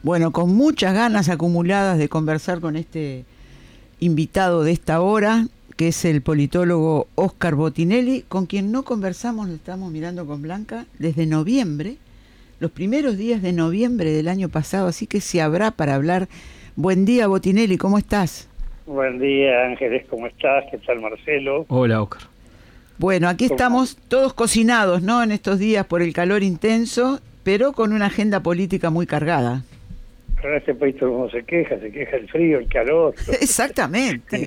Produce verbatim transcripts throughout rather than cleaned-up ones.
Bueno, con muchas ganas acumuladas de conversar con este invitado de esta hora, que es el politólogo Óscar Botinelli, con quien no conversamos, lo estamos mirando con Blanca, desde noviembre, los primeros días de noviembre del año pasado, así que se habrá para hablar. Buen día, Botinelli, ¿cómo estás? Buen día, Ángeles, ¿cómo estás? ¿Qué tal, Marcelo? Hola, Óscar. Bueno, aquí estamos todos cocinados, ¿no?, en estos días por el calor intenso, pero con una agenda política muy cargada. En este país todo el mundo se queja, se queja el frío, el calor. Exactamente.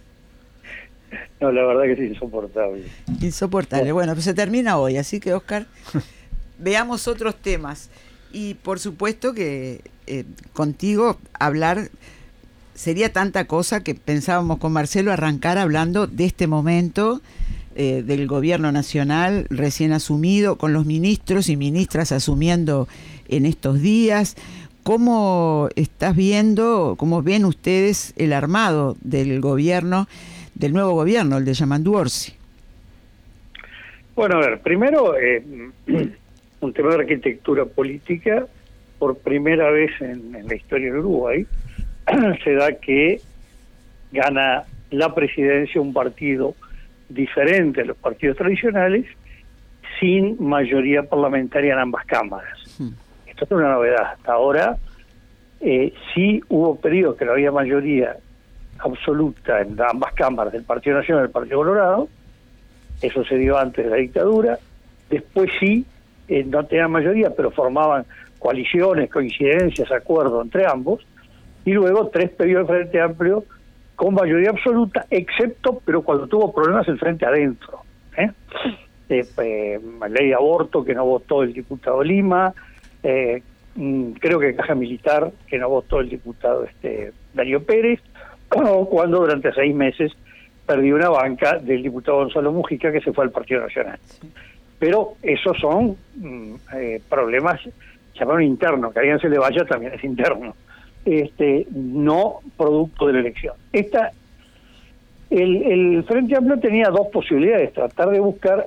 No, la verdad que es insoportable. Insoportable. Bueno, pues se termina hoy, así que, Óscar, veamos otros temas. Y por supuesto que eh, contigo hablar sería tanta cosa que pensábamos con Marcelo arrancar hablando de este momento eh, del gobierno nacional recién asumido, con los ministros y ministras asumiendo en estos días. ¿Cómo estás viendo, cómo ven ustedes el armado del gobierno, del nuevo gobierno, el de Yamandu Orsi? Bueno, a ver, primero, eh, un tema de arquitectura política. Por primera vez en, en la historia de Uruguay, se da que gana la presidencia un partido diferente a los partidos tradicionales, sin mayoría parlamentaria en ambas cámaras. Hmm. Esto es una novedad. Hasta ahora eh, sí hubo periodos que no había mayoría absoluta en ambas cámaras del Partido Nacional y del Partido Colorado. Eso se dio antes de la dictadura. Después sí, eh, no tenían mayoría, pero formaban coaliciones, coincidencias, acuerdos entre ambos. Y luego tres periodos del Frente Amplio con mayoría absoluta, excepto, pero cuando tuvo problemas el Frente Adentro. ¿eh? Eh, eh, ley de aborto que no votó el diputado Lima, eh, creo que Caja Militar que no votó el diputado este Darío Pérez, o cuando durante seis meses perdió una banca del diputado Gonzalo Mujica que se fue al Partido Nacional. Sí. Pero esos son mm, eh, problemas llamaron internos, que a alguien se le vaya también es interno, este no producto de la elección. Esta el, el Frente Amplio tenía dos posibilidades: tratar de buscar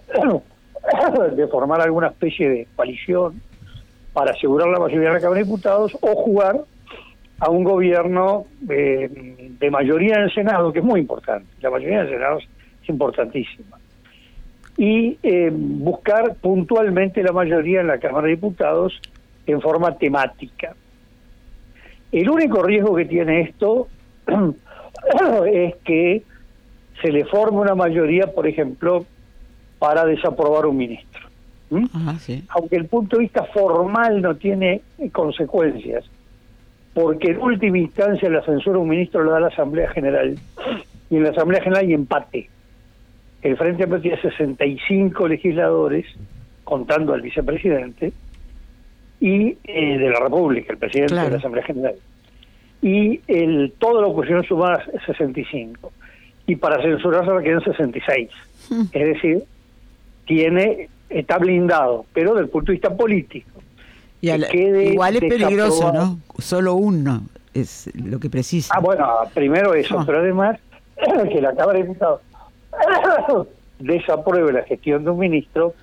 de formar alguna especie de coalición para asegurar la mayoría de la Cámara de Diputados, o jugar a un gobierno eh, de mayoría en el Senado, que es muy importante. La mayoría en el Senado es importantísima. Y eh, buscar puntualmente la mayoría en la Cámara de Diputados en forma temática. El único riesgo que tiene esto es que se le forme una mayoría, por ejemplo, para desaprobar un ministro. ¿Mm? Ajá, sí. Aunque el punto de vista formal no tiene consecuencias, porque en última instancia la censura a un ministro lo da la Asamblea General, y en la Asamblea General hay empate. El Frente Amplio tiene sesenta y cinco legisladores, contando al vicepresidente, y eh, de la República, el presidente claro. de la Asamblea General. Y el toda la oposición sumada es sesenta y cinco. Y para censurarse quedan sesenta y seis. Hmm. Es decir, tiene está blindado, pero del punto de vista político. Y al, igual es peligroso, ¿no? Solo uno es lo que precisa. Ah, bueno, primero eso, oh. pero además que la Cámara de Diputados desapruebe la gestión de un ministro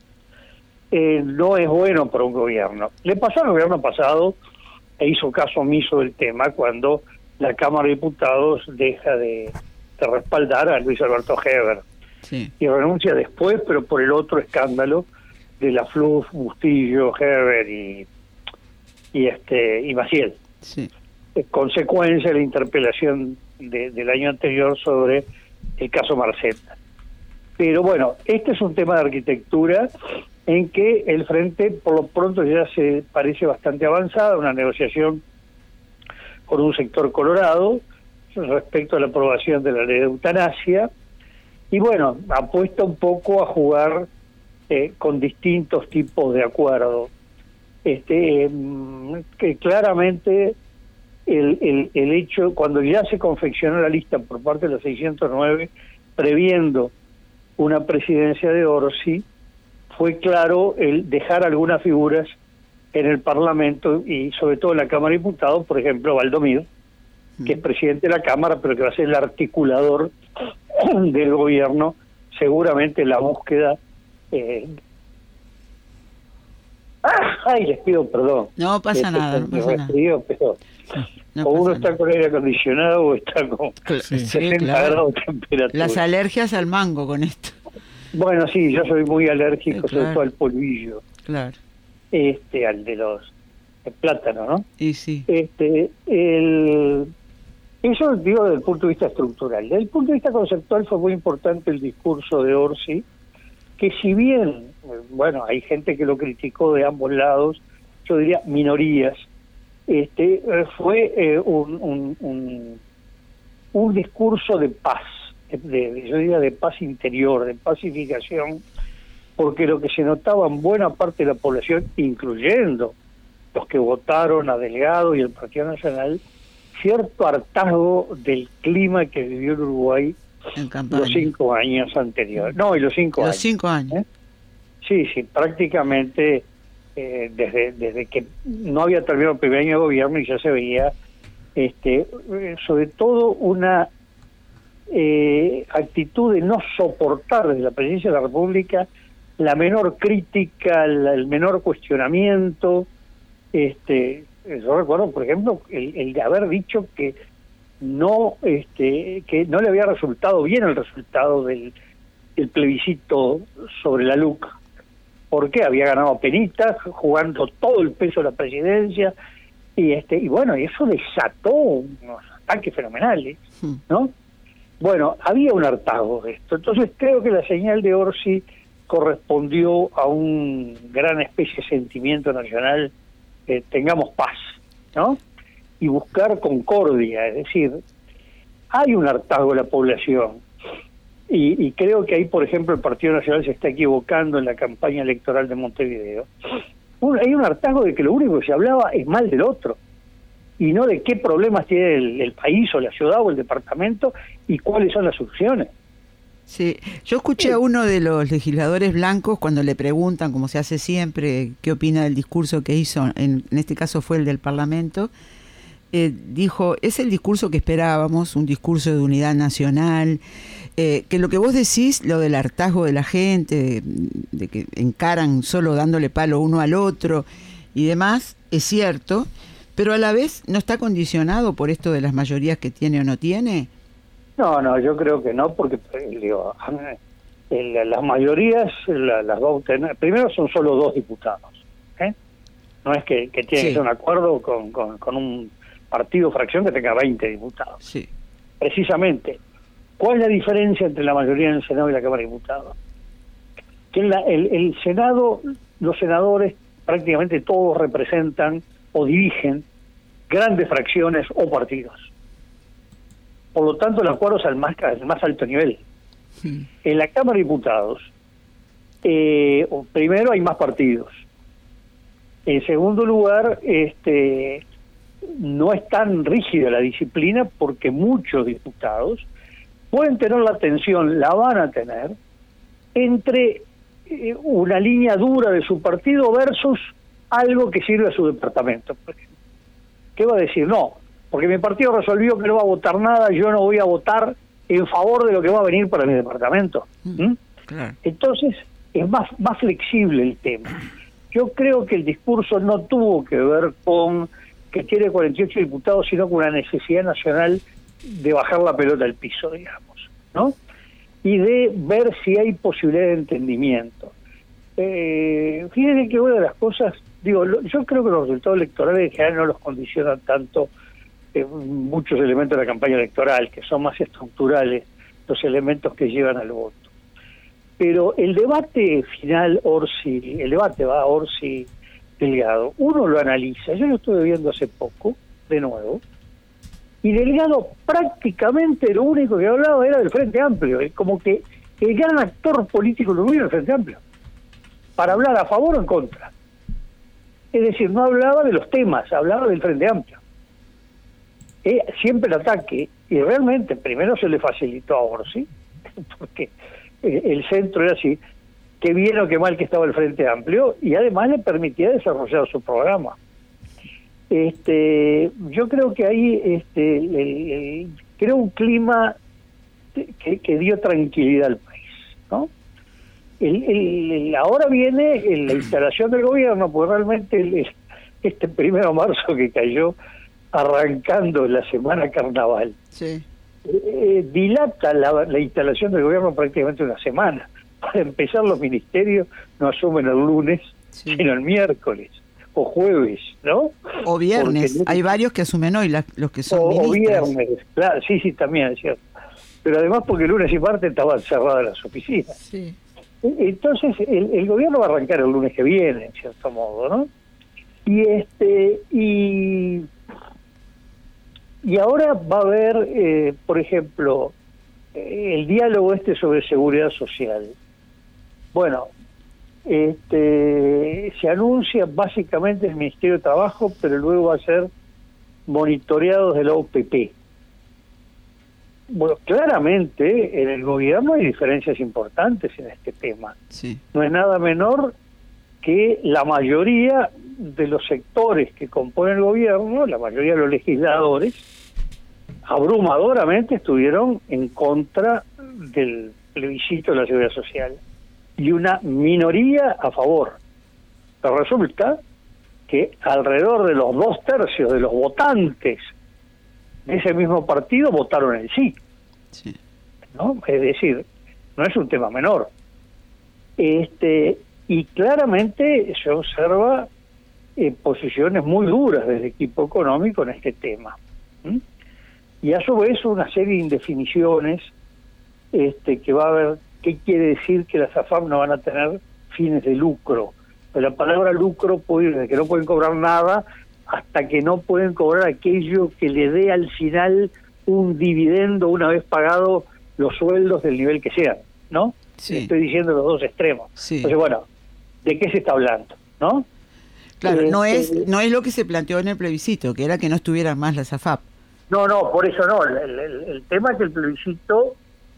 eh, no es bueno para un gobierno. Le pasó al gobierno pasado e hizo caso omiso del tema cuando la Cámara de Diputados deja de, de respaldar a Luis Alberto Heber. Sí. Y renuncia después, pero por el otro escándalo de la Fluff, Bustillo, Heber y y este y Maciel. Sí. Eh, consecuencia de la interpelación de, del año anterior sobre el caso Marceta. Pero bueno, este es un tema de arquitectura en que el Frente por lo pronto ya se parece bastante avanzada, una negociación con un sector colorado respecto a la aprobación de la ley de eutanasia, y bueno, apuesta un poco a jugar eh, con distintos tipos de acuerdos. Este, eh, que claramente el, el, el hecho, cuando ya se confeccionó la lista por parte de los seiscientos nueve, previendo una presidencia de Orsi, fue claro el dejar algunas figuras en el Parlamento y sobre todo en la Cámara de Diputados, por ejemplo, Valdomiro, que es presidente de la Cámara, pero que va a ser el articulador del gobierno, seguramente la búsqueda eh, Ay, les pido perdón. No pasa este, nada, no pasa nada. Resfrío, pero No o uno pasa está nada. con aire acondicionado o está con Sí, sesenta claro. grados de temperatura. Las alergias al mango con esto. Bueno, sí, yo soy muy alérgico, Sí, claro. sobre todo al polvillo, Claro. este, al de los el plátano, ¿no? Y sí. Este, el, eso digo desde el punto de vista estructural. Desde el punto de vista conceptual fue muy importante el discurso de Orsi, que si bien, bueno, hay gente que lo criticó de ambos lados, yo diría minorías, este, fue eh, un, un, un, un discurso de paz, de, de, yo diría de paz interior, de pacificación, porque lo que se notaba en buena parte de la población, incluyendo los que votaron a Delgado y el Partido Nacional, cierto hartazgo del clima que vivió el Uruguay En campaña. los cinco años anteriores. No, y los cinco Los años. cinco años. ¿eh? Sí, sí, prácticamente eh, desde desde que no había terminado el primer año de gobierno y ya se veía, este, eh, sobre todo una eh, actitud de no soportar desde la presidencia de la República la menor crítica, la, el menor cuestionamiento. Este, yo recuerdo, por ejemplo, el, el de haber dicho que no, este, que no le había resultado bien el resultado del, del plebiscito sobre la L U C, porque había ganado a penitas, jugando todo el peso de la presidencia, y este, y bueno, eso desató unos ataques fenomenales, ¿no? Bueno, había un hartazgo de esto, entonces creo que la señal de Orsi correspondió a un gran especie de sentimiento nacional, eh, tengamos paz, ¿no? Y buscar concordia, es decir, hay un hartazgo de la población, y, y creo que ahí, por ejemplo, el Partido Nacional se está equivocando en la campaña electoral de Montevideo. Un, hay un hartazgo de que lo único que se hablaba es mal del otro, y no de qué problemas tiene el, el país o la ciudad o el departamento y cuáles son las soluciones. Sí, yo escuché a uno de los legisladores blancos cuando le preguntan, como se hace siempre, qué opina del discurso que hizo, en, en este caso fue el del Parlamento, eh, dijo, es el discurso que esperábamos, un discurso de unidad nacional, eh, que lo que vos decís, lo del hartazgo de la gente, de, de que encaran solo dándole palo uno al otro y demás, es cierto, pero a la vez no está condicionado por esto de las mayorías que tiene o no tiene. No, no, yo creo que no, porque digo, el, las mayorías la, las va a obtener. Primero son solo dos diputados, ¿eh? No es que, que tiene Sí. que ser un acuerdo con, con, con un partido fracción que tenga veinte diputados. Sí. Precisamente, ¿cuál es la diferencia entre la mayoría en el Senado y la Cámara de Diputados? Que la, el, el Senado, los senadores prácticamente todos representan o dirigen grandes fracciones o partidos. Por lo tanto, el acuerdo es al más, al más alto nivel. Sí. En la Cámara de Diputados, eh, primero hay más partidos. En segundo lugar, este, no es tan rígida la disciplina porque muchos diputados pueden tener la tensión, la van a tener, entre eh, una línea dura de su partido versus algo que sirve a su departamento. Por ejemplo. ¿Qué va a decir? No, porque mi partido resolvió que no va a votar nada, yo no voy a votar en favor de lo que va a venir para mi departamento. ¿Mm? Claro. Entonces, es más, más flexible el tema. Yo creo que el discurso no tuvo que ver con que tiene cuarenta y ocho diputados, sino con una necesidad nacional de bajar la pelota al piso, digamos, ¿no? Y de ver si hay posibilidad de entendimiento. Eh, fíjense que una de las cosas, digo, lo, yo creo que los resultados electorales en general no los condicionan tanto eh, muchos elementos de la campaña electoral, que son más estructurales los elementos que llevan al voto. Pero el debate final, Orsi, el debate va Orsi Delgado, uno lo analiza, yo lo estuve viendo hace poco, de nuevo, y Delgado prácticamente lo único que hablaba era del Frente Amplio, como que el gran actor político lo hubiera el Frente Amplio, para hablar a favor o en contra. Es decir, no hablaba de los temas, hablaba del Frente Amplio. Eh, siempre el ataque, y realmente primero se le facilitó a Orsi, porque eh, el centro era así, qué bien o qué mal que estaba el Frente Amplio, y además le permitía desarrollar su programa. Este, yo creo que ahí este, el, el, creo un clima que, que dio tranquilidad al país, ¿no? el, el, el, ahora viene la instalación del gobierno, porque realmente el, el, este primero de marzo que cayó arrancando la semana carnaval, sí. eh, dilata la, la instalación del gobierno prácticamente una semana. Para empezar, los ministerios no asumen el lunes, sí. sino el miércoles o jueves, ¿no? O viernes. Porque hay varios que asumen hoy, la, los que son o, ministros. O viernes, claro, sí, sí, también es cierto. Pero además porque lunes y martes estaban cerradas las oficinas. Sí. Entonces el, el gobierno va a arrancar el lunes que viene, en cierto modo, ¿no? Y este y y ahora va a haber, eh, por ejemplo, eh, el diálogo este sobre seguridad social. Bueno, este se anuncia básicamente el Ministerio de Trabajo, pero luego va a ser monitoreado de la O P P. Bueno, claramente en el gobierno hay diferencias importantes en este tema. Sí. No es nada menor que la mayoría de los sectores que componen el gobierno, la mayoría de los legisladores, abrumadoramente estuvieron en contra del plebiscito de la seguridad social y una minoría a favor. Pero resulta que alrededor de los dos tercios de los votantes de ese mismo partido votaron el sí. Sí. ¿No? Es decir, no es un tema menor. Este y claramente se observa eh, posiciones muy duras del equipo económico en este tema. ¿Mm? Y a su vez una serie de indefiniciones este que va a haber. ¿Qué quiere decir que las A F A P no van a tener fines de lucro? Pues la palabra lucro puede ir desde que no pueden cobrar nada hasta que no pueden cobrar aquello que le dé al final un dividendo una vez pagado los sueldos del nivel que sean, ¿no? Sí. Estoy diciendo los dos extremos. Sí. Entonces, bueno, ¿de qué se está hablando, no? Claro, eh, no eh, es no es lo que se planteó en el plebiscito, que era que no estuvieran más las A F A P. No, no, por eso no. El, el, el tema es que el plebiscito,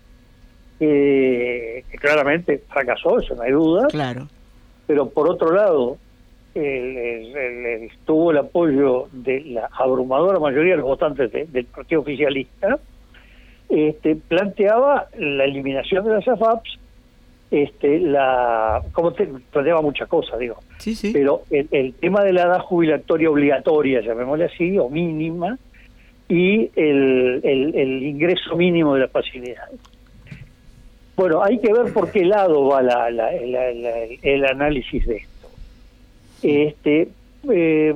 eh, que claramente fracasó, eso no hay duda. Claro. Pero por otro lado, el, el, el, tuvo el apoyo de la abrumadora mayoría de los votantes de, del partido oficialista. Este, planteaba la eliminación de las A F A Ps, este, la, como te, planteaba muchas cosas, digo. Sí, sí. Pero el, el tema de la edad jubilatoria obligatoria, llamémosle así, o mínima, y el, el, el ingreso mínimo de la facilidad. Bueno, hay que ver por qué lado va la, la, la, la, el análisis de esto. Este, eh,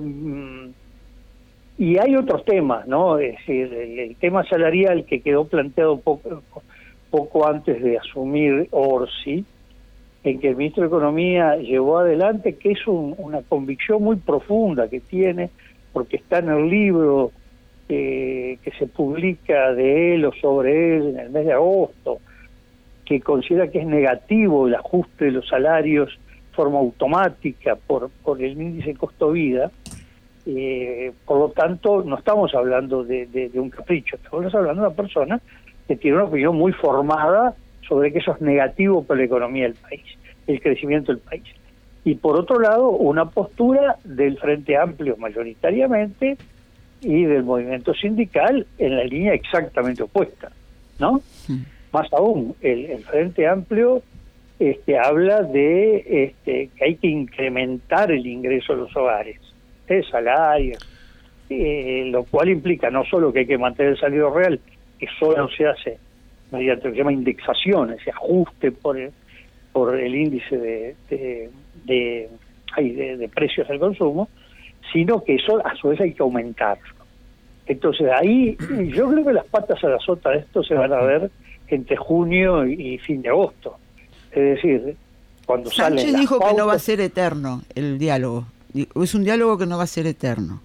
y hay otros temas, ¿no? Es decir, el, el tema salarial que quedó planteado poco, poco antes de asumir Orsi, en que el ministro de Economía llevó adelante, que es un, una convicción muy profunda que tiene, porque está en el libro eh, que se publica de él o sobre él en el mes de agosto, que considera que es negativo el ajuste de los salarios de forma automática por, por el índice costo-vida. Eh, por lo tanto, no estamos hablando de, de, de un capricho, estamos hablando de una persona que tiene una opinión muy formada sobre que eso es negativo para la economía del país, el crecimiento del país. Y por otro lado, una postura del Frente Amplio mayoritariamente y del movimiento sindical en la línea exactamente opuesta, ¿no? Sí. Más aún, el, el Frente Amplio este, habla de este, que hay que incrementar el ingreso de los hogares, el salario, eh, lo cual implica no solo que hay que mantener el salario real, que solo se hace mediante lo que se llama indexación, ese ajuste por el, por el índice de de, de, ay, de de precios al consumo, sino que eso a su vez hay que aumentarlo. Entonces ahí yo creo que las patas a la sota de esto se van a ver entre junio y fin de agosto. Es decir, cuando salen Sánchez las dijo pautas, que no va a ser eterno el diálogo. Es un diálogo que no va a ser eterno.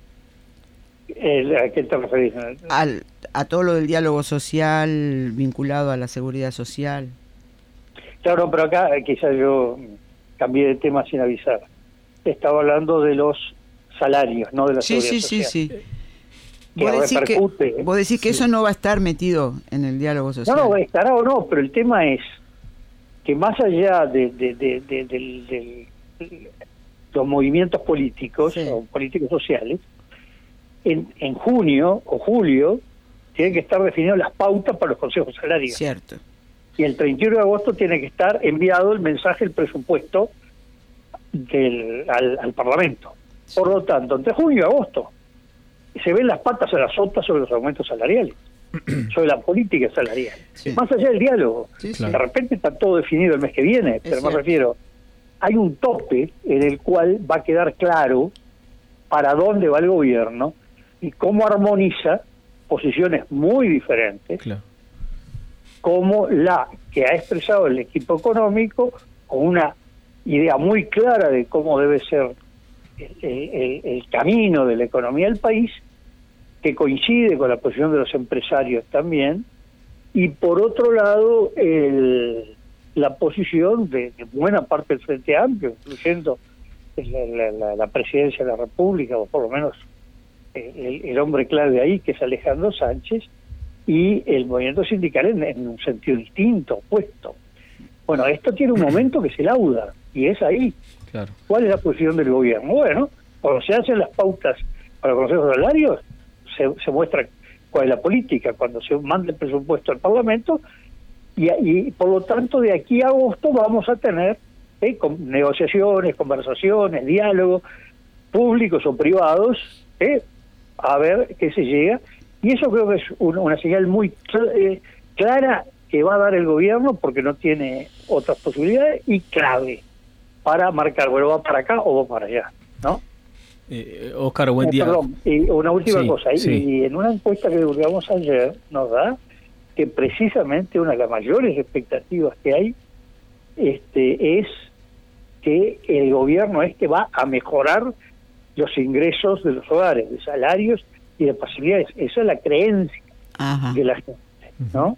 Eh, ¿A qué te referís? Al, a todo lo del diálogo social vinculado a la seguridad social. Claro, pero acá eh, quizás yo cambié de tema sin avisar. Estaba hablando de los salarios, no de la sí, seguridad sí, social. Sí, sí, sí. Que vos decís, repercute, que, vos decís que sí. eso no va a estar metido en el diálogo social. No, no, estará o no, pero el tema es que más allá de, de, de, de, de, de, de los movimientos políticos sí. o políticos sociales, en, en junio o julio tienen que estar definidas las pautas para los consejos salarios. Cierto. y el treinta y uno de agosto tiene que estar enviado el mensaje, el presupuesto del, al, al Parlamento. Por lo tanto, entre junio y agosto se ven las patas a las sotas sobre los aumentos salariales, sobre la política salarial. Sí. Más allá del diálogo. Sí, sí. De repente está todo definido el mes que viene, es pero cierto. Me refiero, hay un tope en el cual va a quedar claro para dónde va el gobierno y cómo armoniza posiciones muy diferentes, claro, como la que ha expresado el equipo económico, con una idea muy clara de cómo debe ser el, el, el camino de la economía del país, que coincide con la posición de los empresarios también, y por otro lado el, la posición de, de buena parte del Frente Amplio, incluyendo la, la, la presidencia de la República, o por lo menos el, el hombre clave ahí, que es Alejandro Sánchez, y el movimiento sindical en, en un sentido distinto, opuesto. Bueno, esto tiene un momento que se lauda, y es ahí. Claro. ¿Cuál es la posición del gobierno? Bueno, cuando se hacen las pautas para los consejos salarios, se, se muestra cuál es la política, cuando se manda el presupuesto al Parlamento, y, y por lo tanto de aquí a agosto vamos a tener eh, con negociaciones, conversaciones, diálogos, públicos o privados, eh, a ver qué se llega. Y eso creo que es una, una señal muy eh, clara que va a dar el gobierno, porque no tiene otras posibilidades, y clave para marcar, bueno, va para acá o va para allá, ¿no? Eh, Óscar, buen día. Eh, perdón, y una última sí, cosa, sí. y en una encuesta que divulgamos ayer nos da que precisamente una de las mayores expectativas que hay este es que el gobierno este va a mejorar los ingresos de los hogares, de salarios y de facilidades. Esa es la creencia Ajá. de la gente, ¿no?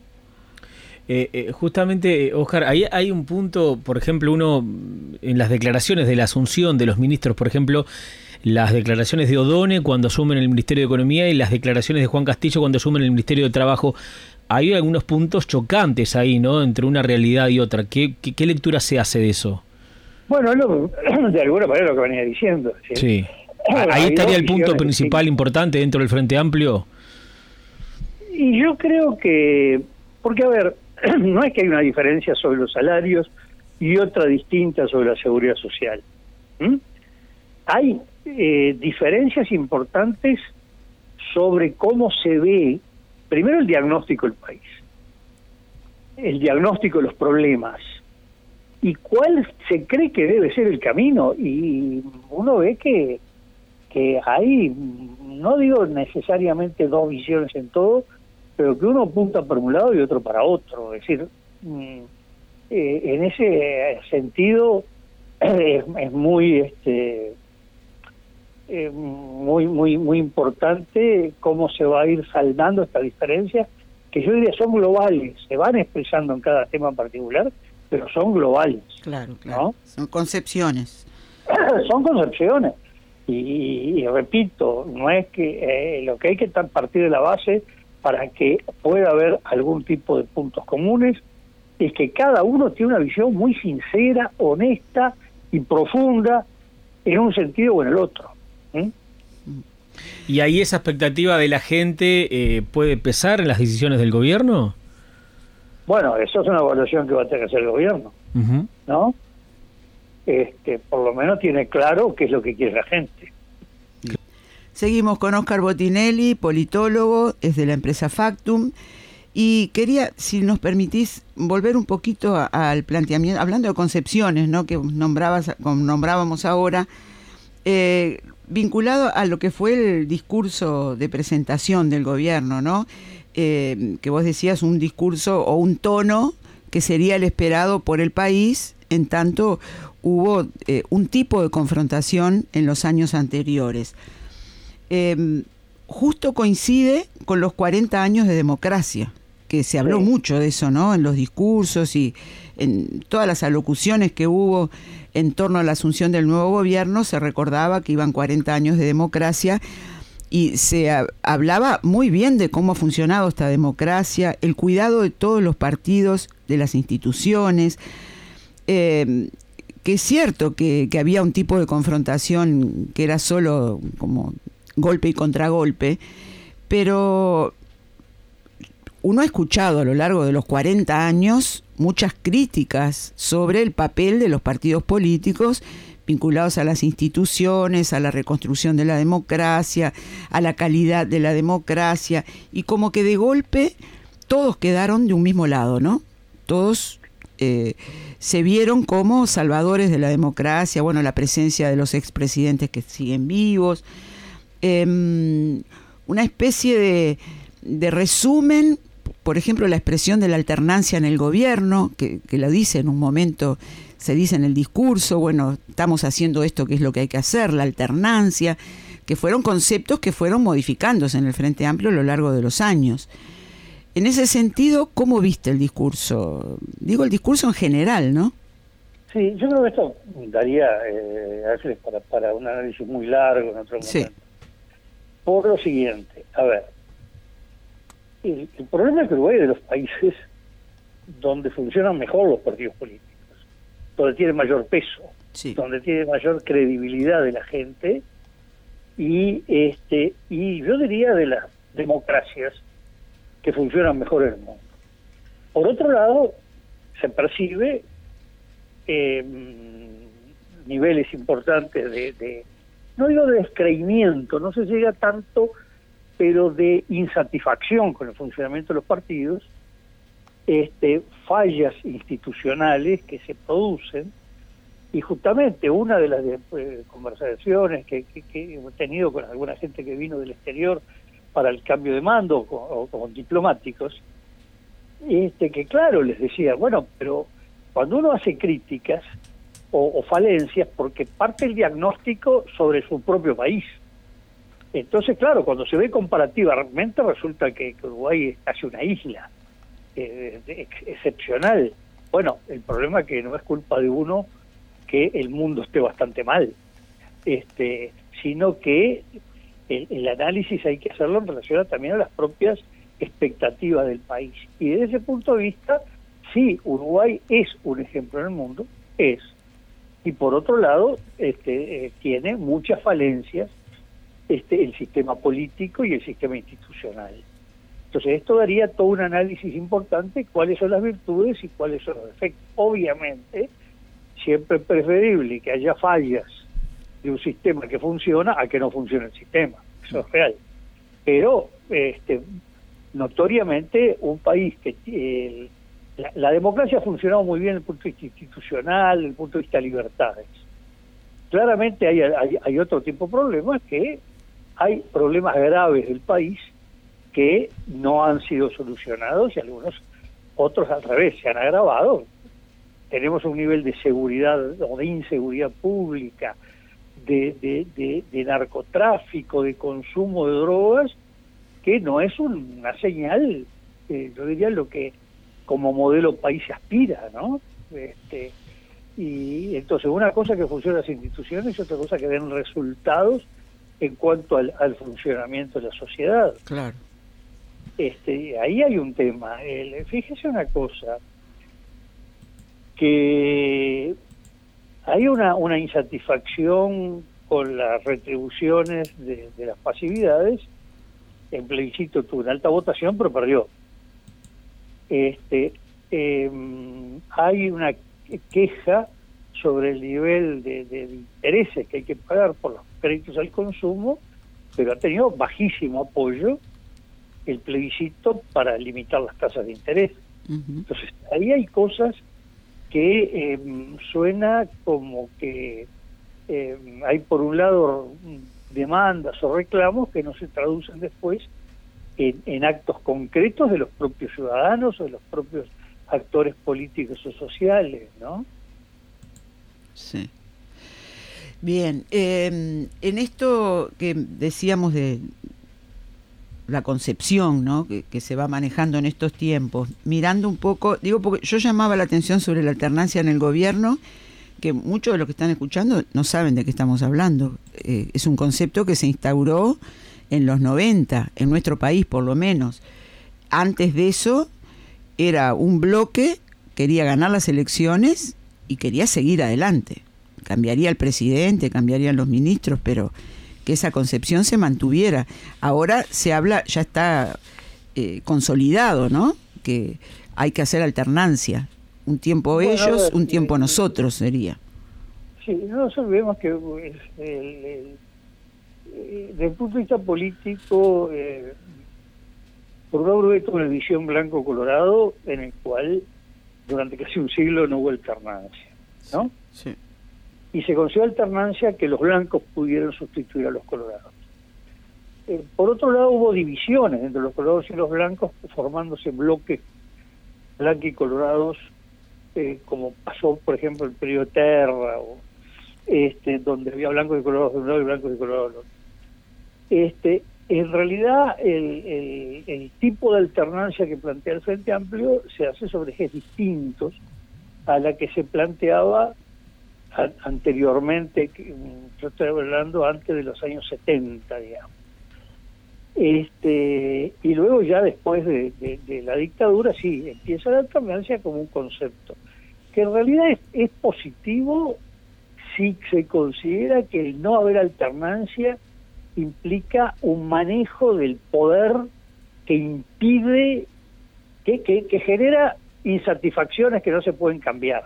Eh, eh, justamente, Óscar, ahí hay un punto, por ejemplo, uno en las declaraciones de la asunción de los ministros, por ejemplo, las declaraciones de Odone cuando asumen el Ministerio de Economía y las declaraciones de Juan Castillo cuando asumen el Ministerio de Trabajo. Hay algunos puntos chocantes ahí, ¿no?, entre una realidad y otra. ¿Qué, qué, qué lectura se hace de eso? Bueno, lo, de alguna manera lo que venía diciendo. ¿sí? Sí. Ahí estaría el punto principal importante dentro del Frente Amplio. Y yo creo que, porque a ver, no es que hay una diferencia sobre los salarios y otra distinta sobre la seguridad social. ¿Mm? Hay eh, diferencias importantes sobre cómo se ve, primero, el diagnóstico del país, el diagnóstico de los problemas, y cuál se cree que debe ser el camino. Y uno ve que que hay, no digo necesariamente dos visiones en todo, pero que uno apunta para un lado y otro para otro. Es decir, eh, en ese sentido es, es muy este eh, muy muy muy importante cómo se va a ir saldando esta diferencia, que yo diría son globales, se van expresando en cada tema en particular, pero son globales. Claro, claro. ¿no? Son concepciones. Son concepciones. Y, y, y repito, no es que eh, lo que hay que partir de la base para que pueda haber algún tipo de puntos comunes es que cada uno tiene una visión muy sincera, honesta y profunda en un sentido o en el otro. ¿Mm? ¿Y ahí esa expectativa de la gente eh, puede pesar en las decisiones del gobierno? Bueno, eso es una evaluación que va a tener que hacer el gobierno, uh-huh. ¿no? Este, por lo menos tiene claro qué es lo que quiere la gente. Seguimos con Óscar Botinelli, politólogo, es de la empresa Factum, y quería, si nos permitís, volver un poquito a, al planteamiento, hablando de concepciones, ¿no?, que nombrabas, nombrábamos ahora, eh, vinculado a lo que fue el discurso de presentación del gobierno, ¿no?, eh, que vos decías un discurso o un tono que sería el esperado por el país, en tanto hubo eh, un tipo de confrontación en los años anteriores. Eh, justo coincide con los cuarenta años de democracia, que se habló sí. mucho de eso, ¿no?, en los discursos y en todas las alocuciones que hubo en torno a la asunción del nuevo gobierno. Se recordaba que iban cuarenta años de democracia y se a, hablaba muy bien de cómo ha funcionado esta democracia, el cuidado de todos los partidos, de las instituciones. Eh, que es cierto que, que había un tipo de confrontación que era solo como golpe y contragolpe, pero uno ha escuchado a lo largo de los cuarenta años muchas críticas sobre el papel de los partidos políticos vinculados a las instituciones, a la reconstrucción de la democracia, a la calidad de la democracia, y como que de golpe todos quedaron de un mismo lado, ¿no? Todos eh, se vieron como salvadores de la democracia, bueno, la presencia de los expresidentes que siguen vivos, eh, una especie de, de resumen, por ejemplo, la expresión de la alternancia en el gobierno, que, que la dice en un momento, se dice en el discurso, bueno, estamos haciendo esto que es lo que hay que hacer, la alternancia, que fueron conceptos que fueron modificándose en el Frente Amplio a lo largo de los años. En ese sentido, ¿cómo viste el discurso? Digo, el discurso en general, ¿no? Sí, yo creo que esto daría eh, a veces para, para un análisis muy largo en otro momento. Sí. Por lo siguiente, a ver, el, el problema es que Uruguay es de los países donde funcionan mejor los partidos políticos, donde tiene mayor peso, Sí. donde tiene mayor credibilidad de la gente y este y yo diría de las democracias que funcionan mejor en el mundo. Por otro lado, se percibe eh, niveles importantes de, de, no digo de descreimiento, no se llega tanto, pero de insatisfacción con el funcionamiento de los partidos, este, fallas institucionales que se producen, y justamente una de las de, eh, conversaciones que, que, que hemos tenido con alguna gente que vino del exterior para el cambio de mando o con, o con diplomáticos, este que claro, les decía, bueno, pero cuando uno hace críticas o, o falencias, porque parte el diagnóstico sobre su propio país. Entonces, claro, cuando se ve comparativamente, resulta que, que Uruguay es casi una isla eh, ex- excepcional. Bueno, el problema es que no es culpa de uno que el mundo esté bastante mal, este, sino que el, el análisis hay que hacerlo en relación también a las propias expectativas del país. Y desde ese punto de vista, sí, Uruguay es un ejemplo en el mundo, es. Y por otro lado, este, eh, tiene muchas falencias este, el sistema político y el sistema institucional. Entonces esto daría todo un análisis importante, cuáles son las virtudes y cuáles son los defectos. Obviamente, siempre es preferible que haya fallas de un sistema que funciona a que no funcione el sistema. Eso es real. Pero, este, notoriamente, un país que... Eh, la, la democracia ha funcionado muy bien desde el punto de vista institucional, desde el punto de vista de libertades. Claramente hay, hay, hay otro tipo de problemas, que hay problemas graves del país que no han sido solucionados y algunos otros al revés se han agravado. Tenemos un nivel de seguridad o de inseguridad pública, de, de, de, de narcotráfico, de consumo de drogas, que no es una señal, eh, yo diría, lo que como modelo país se aspira, ¿no? Este, y entonces una cosa que funcionan las instituciones y otra cosa que den resultados en cuanto al, al funcionamiento de la sociedad. Claro. Este, ahí hay un tema. El, fíjese una cosa, que hay una, una insatisfacción con las retribuciones de, de las pasividades. El plebiscito tuvo una alta votación, pero perdió. Este, eh, hay una queja sobre el nivel de, de intereses que hay que pagar por los créditos al consumo, pero ha tenido bajísimo apoyo el plebiscito para limitar las tasas de interés. Uh-huh. Entonces, ahí hay cosas que eh, suena como que eh, hay por un lado demandas o reclamos que no se traducen después en, en actos concretos de los propios ciudadanos o de los propios actores políticos o sociales, ¿no? Sí. Bien, eh, en esto que decíamos de la concepción, ¿no?, que, que se va manejando en estos tiempos, mirando un poco, digo, porque yo llamaba la atención sobre la alternancia en el gobierno, que muchos de los que están escuchando no saben de qué estamos hablando. Eh, es un concepto que se instauró en los noventa, en nuestro país por lo menos. Antes de eso era un bloque, quería ganar las elecciones y quería seguir adelante. Cambiaría el presidente, cambiarían los ministros, pero que esa concepción se mantuviera. Ahora se habla, ya está eh, consolidado, ¿no? Que hay que hacer alternancia. Un tiempo bueno, ellos, ver, un tiempo eh, nosotros sería. Sí, no nos olvidemos que pues, el, el, el, desde el punto de vista político, eh, por un lado hay una división blanco-colorado en el cual durante casi un siglo no hubo alternancia, ¿no? Sí. Y se consiguió alternancia que los blancos pudieran sustituir a los colorados. Eh, por otro lado hubo divisiones entre los colorados y los blancos, formándose bloques blancos y colorados, eh, como pasó por ejemplo en el periodo Terra, o, este, donde había blancos y colorados de un lado y blancos y colorados del otro. Este, en realidad el, el, el tipo de alternancia que plantea el Frente Amplio se hace sobre ejes distintos a la que se planteaba a, anteriormente, que, yo estoy hablando antes de los años setenta, digamos. Este, y luego ya después de, de, de la dictadura sí, empieza la alternancia como un concepto, que en realidad es, es positivo si se considera que el no haber alternancia implica un manejo del poder que impide, que, que, que genera insatisfacciones que no se pueden cambiar.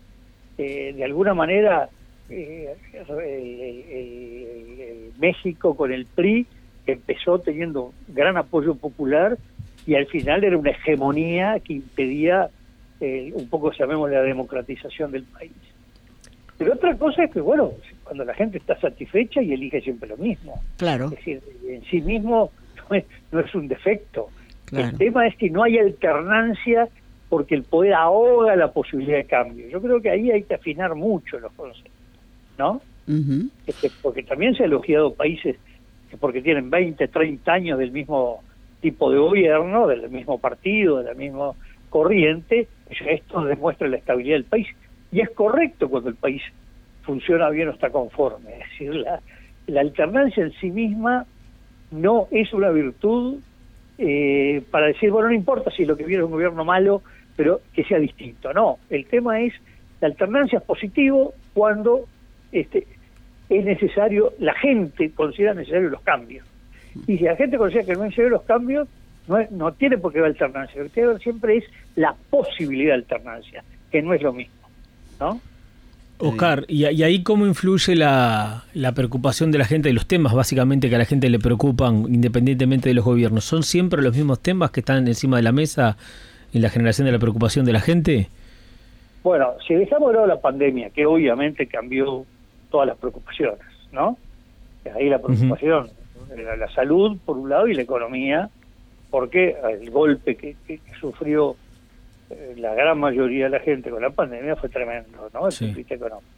Eh, de alguna manera, eh, el, el, el, el México con el P R I empezó teniendo gran apoyo popular y al final era una hegemonía que impedía eh, un poco, llamemos, la democratización del país. Pero otra cosa es que, bueno, cuando la gente está satisfecha y elige siempre lo mismo. Claro. Es decir, en sí mismo no es, no es un defecto. Claro. El tema es que no hay alternancia porque el poder ahoga la posibilidad de cambio. Yo creo que ahí hay que afinar mucho los conceptos, ¿no? Uh-huh. Este, porque también se ha elogiado países que porque tienen veinte, treinta años del mismo tipo de gobierno, del mismo partido, de la misma corriente, esto demuestra la estabilidad del país. Y es correcto cuando el país funciona bien o está conforme. Es decir, la, la alternancia en sí misma no es una virtud eh, para decir, bueno, no importa si lo que viene es un gobierno malo, pero que sea distinto. No, el tema es, la alternancia es positivo cuando este, es necesario, la gente considera necesarios los cambios. Y si la gente considera que no es necesario los cambios, no, es, no tiene por qué haber alternancia. Lo que tiene que haber siempre es la posibilidad de alternancia, que no es lo mismo, ¿no? Oscar, ¿y, y ahí cómo influye la, la preocupación de la gente, de los temas básicamente que a la gente le preocupan independientemente de los gobiernos? ¿Son siempre los mismos temas que están encima de la mesa en la generación de la preocupación de la gente? Bueno, si dejamos de lado la pandemia, que obviamente cambió todas las preocupaciones, ¿no? Ahí la preocupación, uh-huh. la, la salud por un lado y la economía, porque el golpe que, que, que sufrió la gran mayoría de la gente con la pandemia fue tremendo, ¿no? El sí. conflicto económico.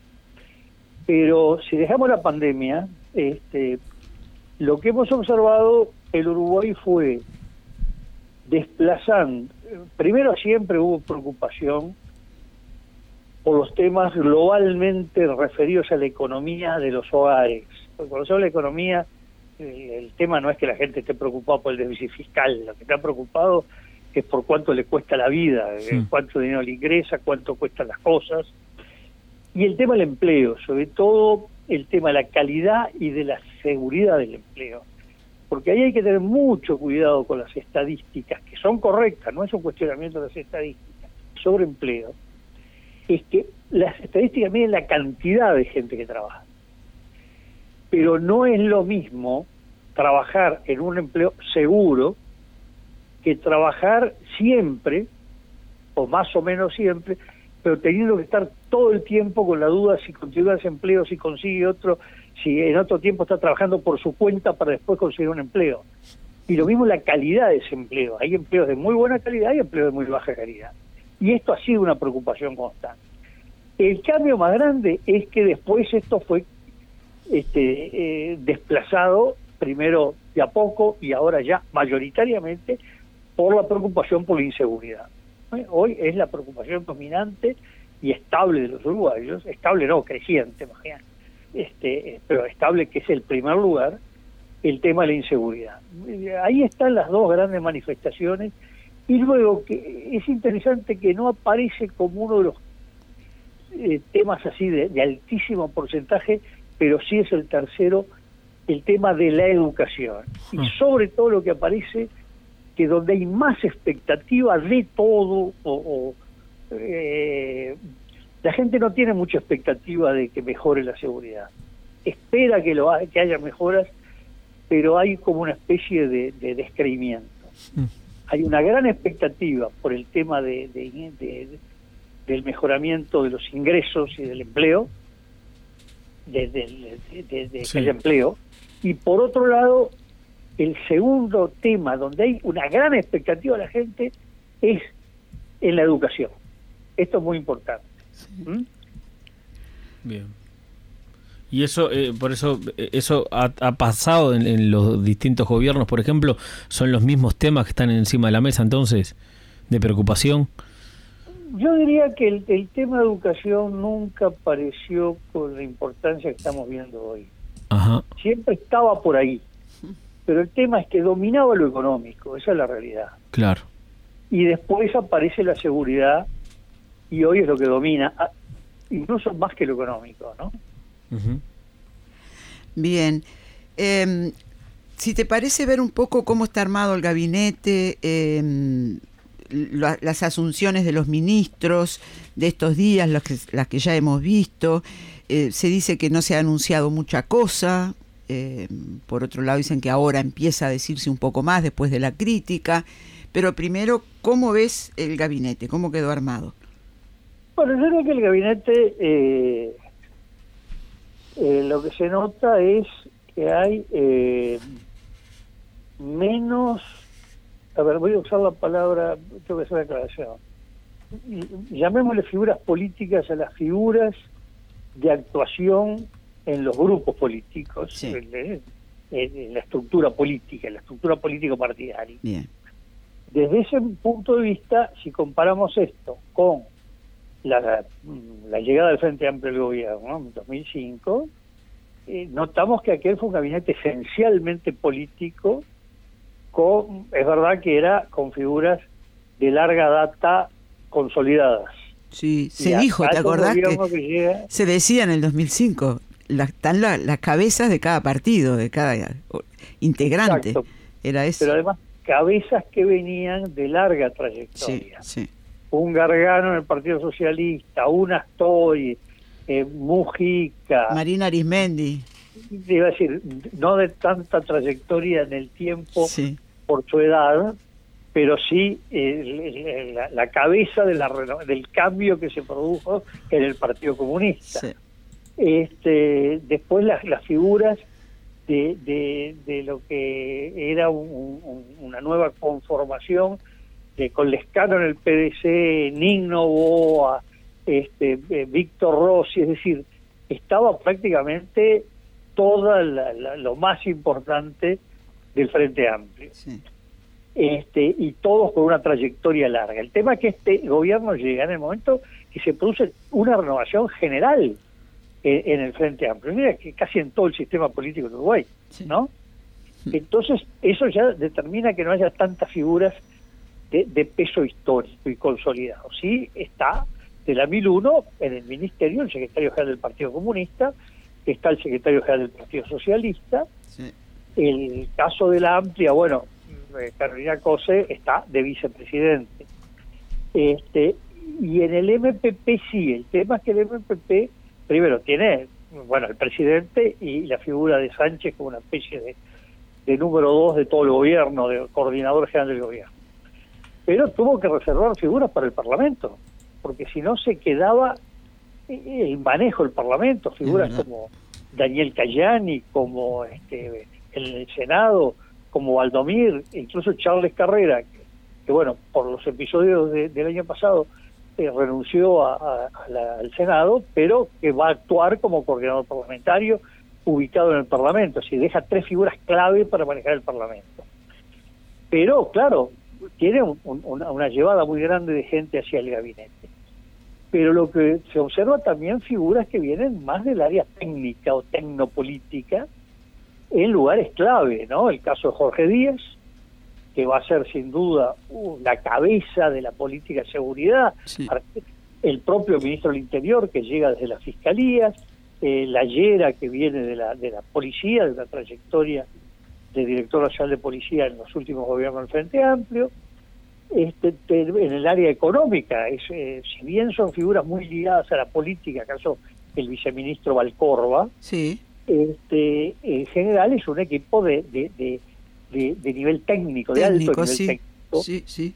Pero si dejamos la pandemia, este, lo que hemos observado, el Uruguay fue desplazando, primero siempre hubo preocupación por los temas globalmente referidos a la economía de los hogares. Porque cuando se habla de economía, el, el tema no es que la gente esté preocupada por el déficit fiscal, lo que está preocupado es por cuánto le cuesta la vida, sí. cuánto dinero le ingresa, cuánto cuestan las cosas. Y el tema del empleo, sobre todo el tema de la calidad y de la seguridad del empleo. Porque ahí hay que tener mucho cuidado con las estadísticas, que son correctas, no es un cuestionamiento de las estadísticas, sobre empleo. Es que las estadísticas miden la cantidad de gente que trabaja. Pero no es lo mismo trabajar en un empleo seguro que trabajar siempre, o más o menos siempre, pero teniendo que estar todo el tiempo con la duda si continúa ese empleo, si consigue otro, si en otro tiempo está trabajando por su cuenta para después conseguir un empleo. Y lo mismo la calidad de ese empleo. Hay empleos de muy buena calidad y empleos de muy baja calidad. Y esto ha sido una preocupación constante. El cambio más grande es que después esto fue este, eh, desplazado, primero de a poco y ahora ya mayoritariamente, por la preocupación por la inseguridad. Hoy es la preocupación dominante y estable de los uruguayos, estable no, creciente, imagínate, este, pero estable, que es el primer lugar, el tema de la inseguridad. Ahí están las dos grandes manifestaciones, y luego que es interesante que no aparece como uno de los eh, temas así de, de altísimo porcentaje, pero sí es el tercero, el tema de la educación. Y sobre todo lo que aparece que donde hay más expectativa de todo, o, o eh, la gente no tiene mucha expectativa de que mejore la seguridad. Espera que, lo ha, que haya mejoras, pero hay como una especie de, de descreimiento. Mm. Hay una gran expectativa por el tema de, de, de, de, del mejoramiento de los ingresos y del empleo, de, de, de, de, de sí. el empleo, y por otro lado, el segundo tema donde hay una gran expectativa de la gente es en la educación. Esto es muy importante. Sí. ¿Mm? Bien. Y eso, eh, por eso, eso ha, ha pasado en, en los distintos gobiernos, por ejemplo, son los mismos temas que están encima de la mesa, entonces, de preocupación. Yo diría que el, el tema de educación nunca apareció con la importancia que estamos viendo hoy. Ajá. Siempre estaba por ahí, pero el tema es que dominaba lo económico, esa es la realidad. Claro. Y después aparece la seguridad, y hoy es lo que domina, incluso más que lo económico, ¿no? Uh-huh. Bien, eh, si te parece ver un poco cómo está armado el gabinete, eh, la, las asunciones de los ministros de estos días, las que, las que ya hemos visto, eh, se dice que no se ha anunciado mucha cosa, eh, por otro lado dicen que ahora empieza a decirse un poco más después de la crítica, pero primero, ¿cómo ves el gabinete? ¿Cómo quedó armado? Bueno, yo creo que el gabinete... Eh... Eh, lo que se nota es que hay eh, menos, a ver, voy a usar la palabra, tengo que hacer la aclaración, llamémosle figuras políticas a las figuras de actuación en los grupos políticos, sí. en, en la estructura política, en la estructura político partidaria. Bien. Desde ese punto de vista, si comparamos esto con La, la llegada del Frente Amplio al gobierno, ¿no? En dos mil cinco, eh, notamos que aquel fue un gabinete esencialmente político, con, es verdad que era con figuras de larga data consolidadas. Sí, se dijo, ¿te acordás? Que, que llega... Se decía en el dos mil cinco, la, están la, las cabezas de cada partido, de cada integrante. Exacto. Era eso. Pero además, cabezas que venían de larga trayectoria. Sí, sí. Un Gargano en el Partido Socialista, un Astoy, eh, Mujica... Marina Arismendi. Iba a decir, no de tanta trayectoria en el tiempo, sí. por su edad, pero sí eh, la, la cabeza de la, del cambio que se produjo en el Partido Comunista. Sí. Este, después las, las figuras de, de, de lo que era un, un, una nueva conformación, de, con Lescano en el P D C, Nigno Boa, este, eh, Víctor Rossi, es decir, estaba prácticamente todo lo más importante del Frente Amplio. Sí. Este, y todos con una trayectoria larga. El tema es que este gobierno llega en el momento que se produce una renovación general en, en el Frente Amplio. Mira que casi en todo el sistema político de Uruguay, sí. ¿no? Sí. Entonces, eso ya determina que no haya tantas figuras de, de peso histórico y consolidado. Sí, está de la mil uno en el ministerio el secretario general del Partido Comunista, está el secretario general del Partido Socialista, sí. El caso de la amplia, bueno, Carolina Cose está de vicepresidente. Este, y en el M P P sí, el tema es que el M P P, primero, tiene, bueno, el presidente y la figura de Sánchez como una especie de, de número dos de todo el gobierno, de coordinador general del gobierno. Pero tuvo que reservar figuras para el Parlamento, porque si no se quedaba el manejo del Parlamento, figuras como Daniel Cayani, como este en el Senado, como Valdomir, incluso Charles Carrera, que, que bueno, por los episodios de, del año pasado eh, renunció a, a, a la, al Senado, pero que va a actuar como coordinador parlamentario ubicado en el Parlamento, así deja tres figuras clave para manejar el Parlamento. Pero, claro, tiene un, un, una, una llevada muy grande de gente hacia el gabinete. Pero lo que se observa también figuras que vienen más del área técnica o tecnopolítica en lugares clave, ¿no? El caso de Jorge Díaz, que va a ser sin duda uh, la cabeza de la política de seguridad, sí. El propio ministro del Interior, que llega desde las fiscalías, eh, la Llera, que viene de la de la policía, de una trayectoria de director nacional de policía en los últimos gobiernos del Frente Amplio. Este, en el área económica, es, eh, si bien son figuras muy ligadas a la política, acaso el viceministro Valcorba, sí. este, en general es un equipo de, de, de, de, de nivel técnico, de técnico, alto nivel sí. técnico, Sí, sí.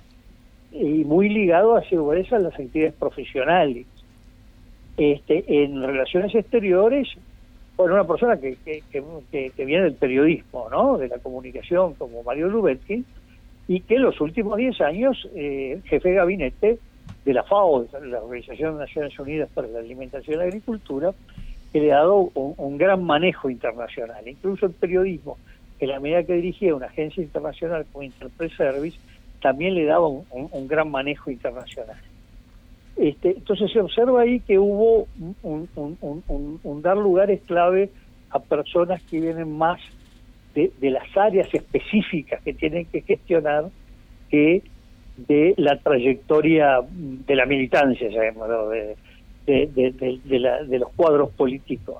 y muy ligado a a las actividades profesionales. Este, en relaciones exteriores, bueno, una persona que, que, que, que viene del periodismo, ¿no?, de la comunicación, como Mario Lubetkin, y que en los últimos diez años, eh, jefe de gabinete de la FAO, de la Organización de Naciones Unidas para la Alimentación y la Agricultura, que le ha dado un, un gran manejo internacional. Incluso el periodismo, en la medida que dirigía una agencia internacional como Interpress Service, también le daba un, un, un gran manejo internacional. Este, entonces se observa ahí que hubo un, un, un, un, un dar lugares clave a personas que vienen más de, de las áreas específicas que tienen que gestionar que de la trayectoria de la militancia, llamémoslo, de, de, de, de, de, la, de los cuadros políticos.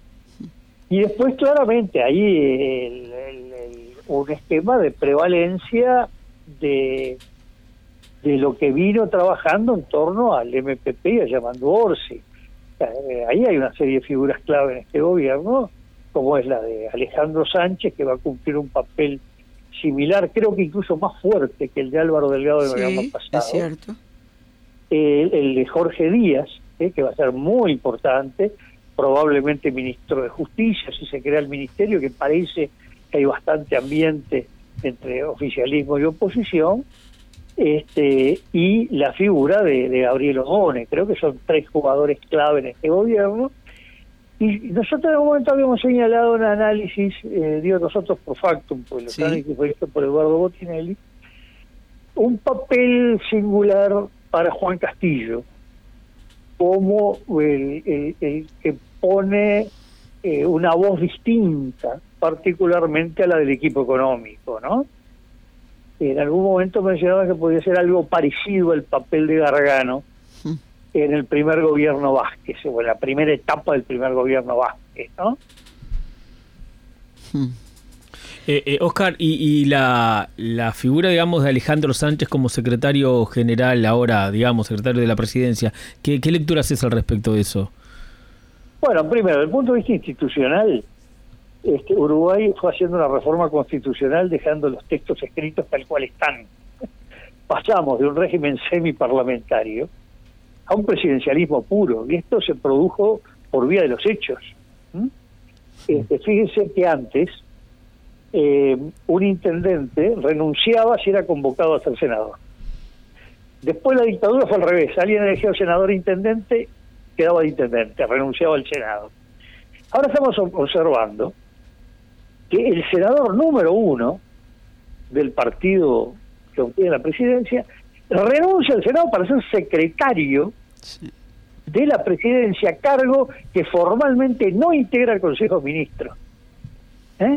Y después claramente ahí el, el, el, un esquema de prevalencia de de lo que vino trabajando en torno al M P P y a Yamandu Orsi. Eh, ahí hay una serie de figuras clave en este gobierno, como es la de Alejandro Sánchez, que va a cumplir un papel similar, creo que incluso más fuerte que el de Álvaro Delgado del sí, gobierno pasado. Es cierto. Eh, el de Jorge Díaz, eh, que va a ser muy importante, probablemente ministro de Justicia, si se crea el ministerio, que parece que hay bastante ambiente entre oficialismo y oposición. Este, y la figura de, de Gabriel Odone. Creo que son tres jugadores clave en este gobierno, y nosotros en un momento habíamos señalado un análisis, eh, digo nosotros por factum, porque los sí. análisis fue hecho por Eduardo Botinelli, un papel singular para Juan Castillo como el, el, el que pone eh, una voz distinta, particularmente a la del equipo económico, ¿no? En algún momento mencionaba que podía ser algo parecido al papel de Gargano mm. en el primer gobierno Vázquez, o en la primera etapa del primer gobierno Vázquez, ¿no? Mm. Eh, eh, Oscar, y, y la, la figura, digamos, de Alejandro Sánchez como secretario general ahora, digamos, secretario de la presidencia, ¿qué, qué lectura haces al respecto de eso? Bueno, primero, desde el punto de vista institucional, Este, Uruguay fue haciendo una reforma constitucional dejando los textos escritos tal cual están. Pasamos de un régimen semiparlamentario a un presidencialismo puro, y esto se produjo por vía de los hechos. ¿Mm? Este, fíjense que antes eh, un intendente renunciaba si era convocado a ser senador. Después la dictadura fue al revés, alguien elegido senador e intendente, quedaba de intendente, renunciaba al Senado. Ahora estamos observando que el senador número uno del partido que obtiene la presidencia renuncia al Senado para ser secretario sí. de la presidencia, cargo que formalmente no integra el Consejo de Ministros. ¿Eh?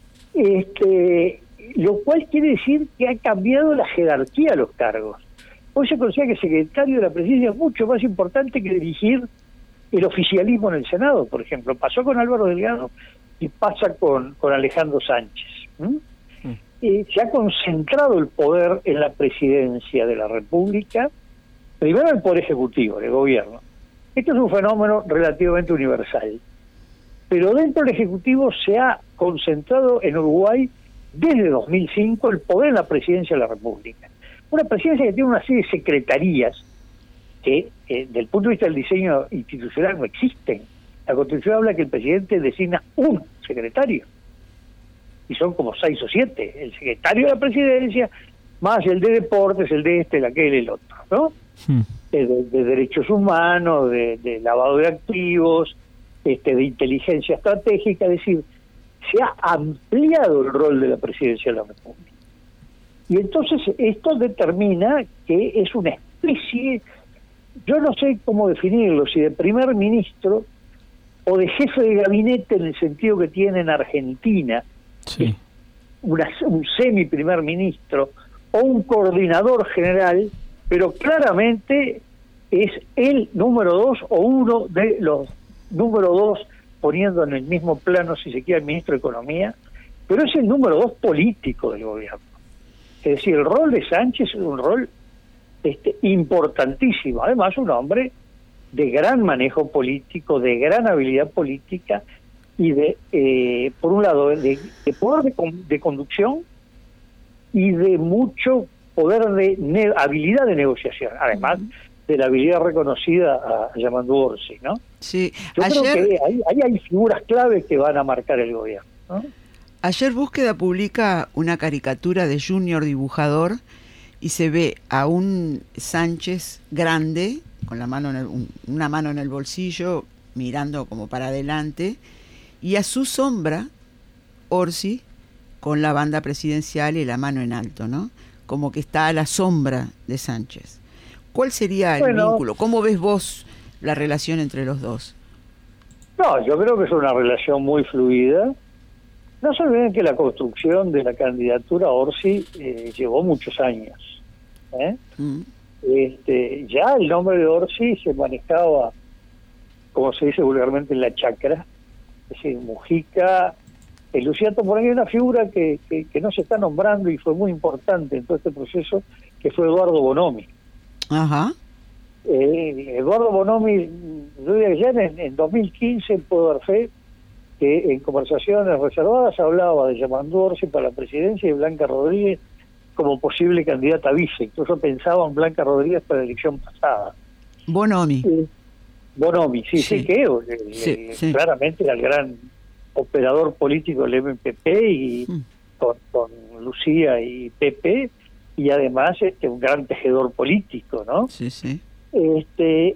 Este, lo cual quiere decir que ha cambiado la jerarquía de los cargos. Hoy se considera que el secretario de la presidencia es mucho más importante que dirigir el oficialismo en el Senado, por ejemplo. Pasó con Álvaro Delgado y pasa con, con Alejandro Sánchez. ¿Mm? Mm. Eh, se ha concentrado el poder en la presidencia de la República, primero el poder ejecutivo, el gobierno. Esto es un fenómeno relativamente universal, pero dentro del Ejecutivo se ha concentrado en Uruguay desde dos mil cinco el poder en la presidencia de la República. Una presidencia que tiene una serie de secretarías que eh, del punto de vista del diseño institucional no existen. La Constitución habla que el presidente designa un secretario, y son como seis o siete, el secretario de la presidencia, más el de deportes, el de este, el aquel, el otro, ¿no? Hmm. De, de, de derechos humanos, de, de lavado de activos, este, de inteligencia estratégica, es decir, se ha ampliado el rol de la presidencia de la República. Y entonces esto determina que es una especie, yo no sé cómo definirlo, si de primer ministro o de jefe de gabinete en el sentido que tiene en Argentina, sí. una, un semi primer ministro o un coordinador general, pero claramente es el número dos o uno de los número dos, poniendo en el mismo plano, si se quiere, el ministro de Economía, pero es el número dos político del gobierno. Es decir, el rol de Sánchez es un rol este, importantísimo. Además, un hombre de gran manejo político, de gran habilidad política y de, eh, por un lado, de, de poder de, de conducción y de mucho poder de ne habilidad de negociación, además uh-huh. de la habilidad reconocida a Yamandu Orsi, ¿no? Sí. Yo Ayer... creo que ahí, ahí hay figuras claves que van a marcar el gobierno, ¿no? Ayer Búsqueda publica una caricatura de Junior dibujador y se ve a un Sánchez grande, con la mano en el, un, una mano en el bolsillo, mirando como para adelante, y a su sombra, Orsi, con la banda presidencial y la mano en alto, ¿no? Como que está a la sombra de Sánchez. ¿Cuál sería el bueno, vínculo? ¿Cómo ves vos la relación entre los dos? No, yo creo que es una relación muy fluida. No se olviden que la construcción de la candidatura a Orsi eh, llevó muchos años. ¿eh? Mm. Este, ya el nombre de Orsi se manejaba, como se dice vulgarmente, en la chacra. Es decir, Mujica, el Lucía Topolán, hay una figura que, que, que no se está nombrando y fue muy importante en todo este proceso, que fue Eduardo Bonomi. Ajá. Eh, Eduardo Bonomi, yo diría que ya en, en dos mil quince puedo dar fe que en conversaciones reservadas hablaba de Yamandu Orsi para la presidencia y Blanca Rodríguez como posible candidata a vice. Incluso pensaba en Blanca Rodríguez para la elección pasada. Bonomi. Eh, Bonomi, sí, sí, sí que eh, sí, eh, sí. claramente era el gran operador político del M P P y mm. con, con Lucía y Pepe, y además este un gran tejedor político, ¿no? Sí, sí. Este,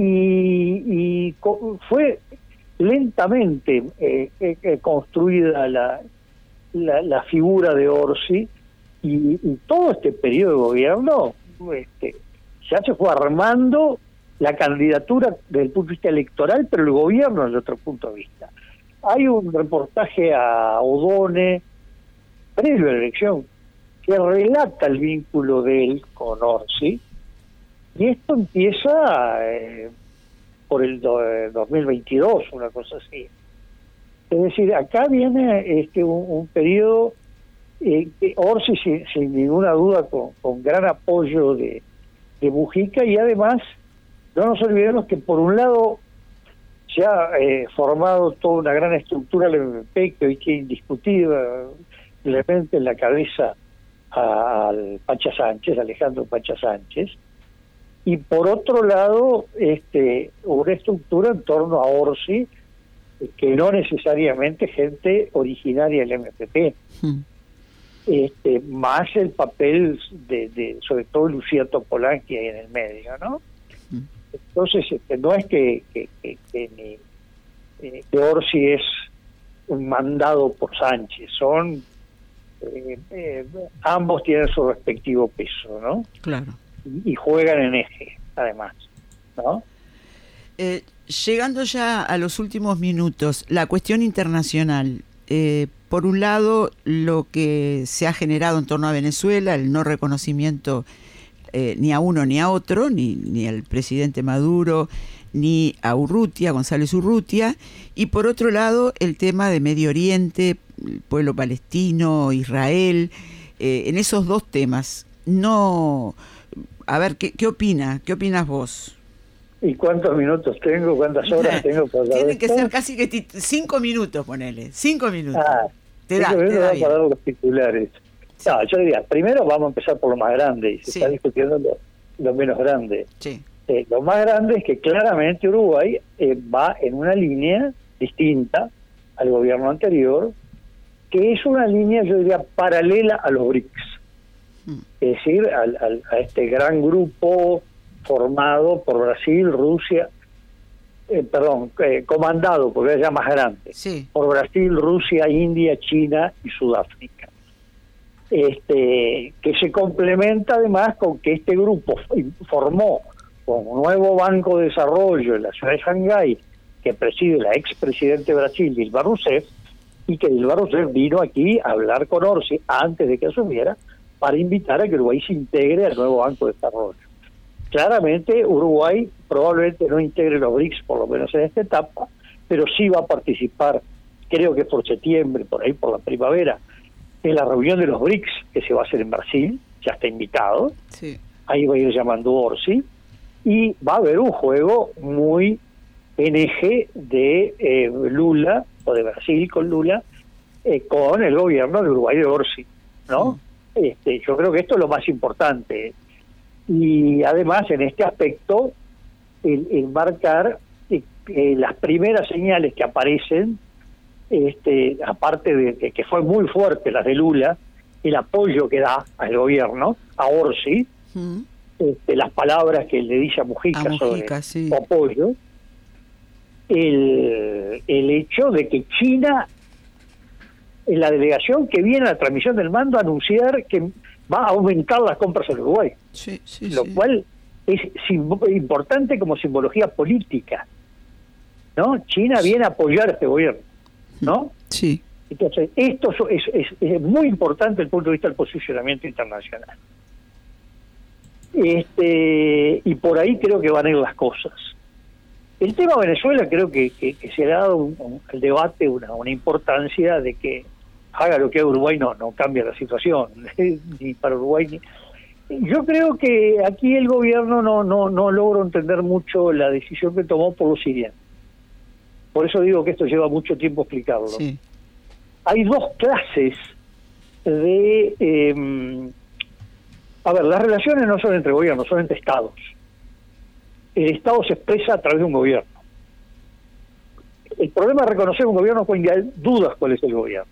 y, y co fue lentamente eh, eh, construida la, la, la figura de Orsi, y, y todo este periodo de gobierno este, ya se fue armando la candidatura desde el punto de vista electoral, pero el gobierno desde otro punto de vista. Hay un reportaje a Odone, previo a la elección, que relata el vínculo de él con Orsi, y esto empieza eh, por el do, eh, dos mil veintidós, una cosa así. Es decir, acá viene este un, un periodo, eh, Orsi sin, sin ninguna duda con, con gran apoyo de, de Mujica, y además no nos olvidemos que por un lado se ha eh, formado toda una gran estructura del M P P que hoy tiene indiscutiblemente en la cabeza al Pacha Sánchez, Alejandro Pacha Sánchez, y por otro lado este una estructura en torno a Orsi que no necesariamente gente originaria del M P P, hmm. este más el papel de, de sobre todo Lucía Topolán que hay en el medio, ¿no? Hmm. Entonces este, no es que, que, que, que, ni, eh, que Orsi es un mandado por Sánchez, son eh, eh, ambos tienen su respectivo peso, ¿no? Claro. Y juegan en eje, además, ¿no? Eh, llegando ya a los últimos minutos, la cuestión internacional. Eh, por un lado, lo que se ha generado en torno a Venezuela, el no reconocimiento eh, ni a uno ni a otro, ni, ni al presidente Maduro, ni a Urrutia, González Urrutia, y por otro lado, el tema de Medio Oriente, el pueblo palestino, Israel, eh, en esos dos temas, no... A ver, ¿qué, qué opina? ¿Qué opinas vos? ¿Y cuántos minutos tengo? ¿Cuántas horas tengo? Para Tienen que ser casi que cinco minutos, ponele. Cinco minutos. Ah, te da, te da bien. Para dar los titulares. Sí. No, yo diría, primero vamos a empezar por lo más grande, y se sí. está discutiendo lo, lo menos grande. Sí. Eh, lo más grande es que claramente Uruguay eh, va en una línea distinta al gobierno anterior, que es una línea, yo diría, paralela a los B R I C S. Es decir, al, al, a este gran grupo formado por Brasil, Rusia, eh, perdón, eh, comandado, porque es ya más grande, sí. por Brasil, Rusia, India, China y Sudáfrica. Este, que se complementa además con que este grupo formó un nuevo Banco de Desarrollo en la ciudad de Shanghái, que preside la expresidente de Brasil, Dilma Rousseff, y que Dilma Rousseff vino aquí a hablar con Orsi antes de que asumiera, para invitar a que Uruguay se integre al nuevo Banco de Desarrollo. Claramente Uruguay probablemente no integre los B R I C S, por lo menos en esta etapa, pero sí va a participar creo que es por septiembre, por ahí por la primavera, es la reunión de los B R I C S que se va a hacer en Brasil, ya está invitado, sí. Ahí va a ir llamando Orsi, y va a haber un juego muy en eje de eh, Lula, o de Brasil con Lula, eh, con el gobierno de Uruguay de Orsi, ¿no? Sí. Este, yo creo que esto es lo más importante. Y además, en este aspecto, el, el marcar eh, eh, las primeras señales que aparecen, este, aparte de, de que fue muy fuerte las de Lula, el apoyo que da al gobierno, a Orsi, mm. este, las palabras que le dice a Mujica, a Mujica sobre sí. su apoyo, el, el hecho de que China, en la delegación que viene a la transmisión del mando, a anunciar que va a aumentar las compras en Uruguay, sí, sí, lo sí. cual es importante como simbología política, ¿no? China viene a apoyar a este gobierno, ¿no? Sí. Entonces, esto es, es, es muy importante desde el punto de vista del posicionamiento internacional. Este, y por ahí creo que van a ir las cosas. El tema Venezuela creo que, que, que se ha dado un, un, el debate una, una importancia de que haga lo que haga Uruguay, no, no cambia la situación, ni para Uruguay ni... Yo creo que aquí el gobierno no, no, no logró entender mucho la decisión que tomó por lo siguiente. Por eso digo que esto lleva mucho tiempo explicarlo. Sí. Hay dos clases de... Eh, a ver, las relaciones no son entre gobiernos, son entre estados. El Estado se expresa a través de un gobierno. El problema es reconocer un gobierno cuando hay dudas cuál es el gobierno.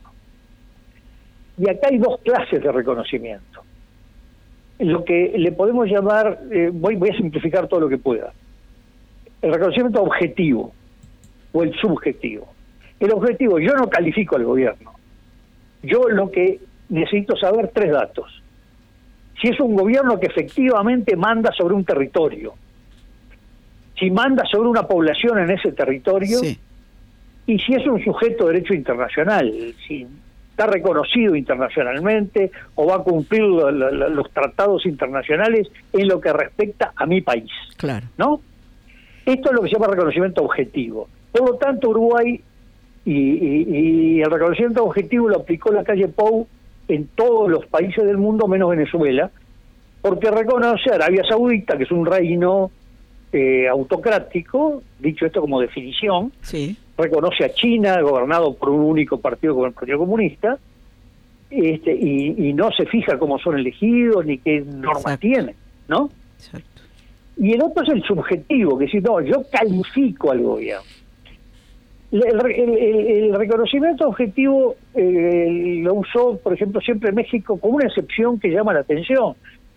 Y acá hay dos clases de reconocimiento. Lo que le podemos llamar, eh, voy, voy a simplificar todo lo que pueda, el reconocimiento objetivo o el subjetivo. El objetivo, yo no califico al gobierno. Yo lo que necesito saber, tres datos. Si es un gobierno que efectivamente manda sobre un territorio, si manda sobre una población en ese territorio, sí. y si es un sujeto de derecho internacional, si está reconocido internacionalmente o va a cumplir lo, lo, los tratados internacionales en lo que respecta a mi país. Claro. ¿No? Esto es lo que se llama reconocimiento objetivo. Por lo tanto, Uruguay y, y, y el reconocimiento objetivo lo aplicó la calle Pou en todos los países del mundo menos Venezuela, porque reconoce a Arabia Saudita, que es un reino eh, autocrático, dicho esto como definición, sí. reconoce a China, gobernado por un único partido como el Partido Comunista, este, y, y no se fija cómo son elegidos ni qué normas Exacto. tienen, ¿no? Exacto. Y el otro es el subjetivo, que dice, no, yo califico al gobierno. El, el, el, el reconocimiento objetivo eh, lo usó, por ejemplo, siempre México como una excepción que llama la atención.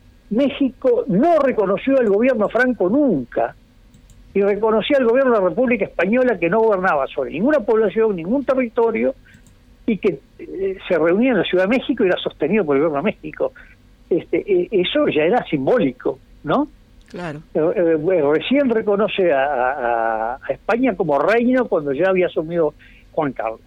México no reconoció al gobierno Franco nunca, y reconocía al gobierno de la República Española, que no gobernaba sobre ninguna población, ningún territorio, y que eh, se reunía en la Ciudad de México y era sostenido por el gobierno de México. Este, eh, eso ya era simbólico, ¿no? Claro. Eh, eh, bueno, recién reconoce a, a, a España como reino cuando ya había asumido Juan Carlos.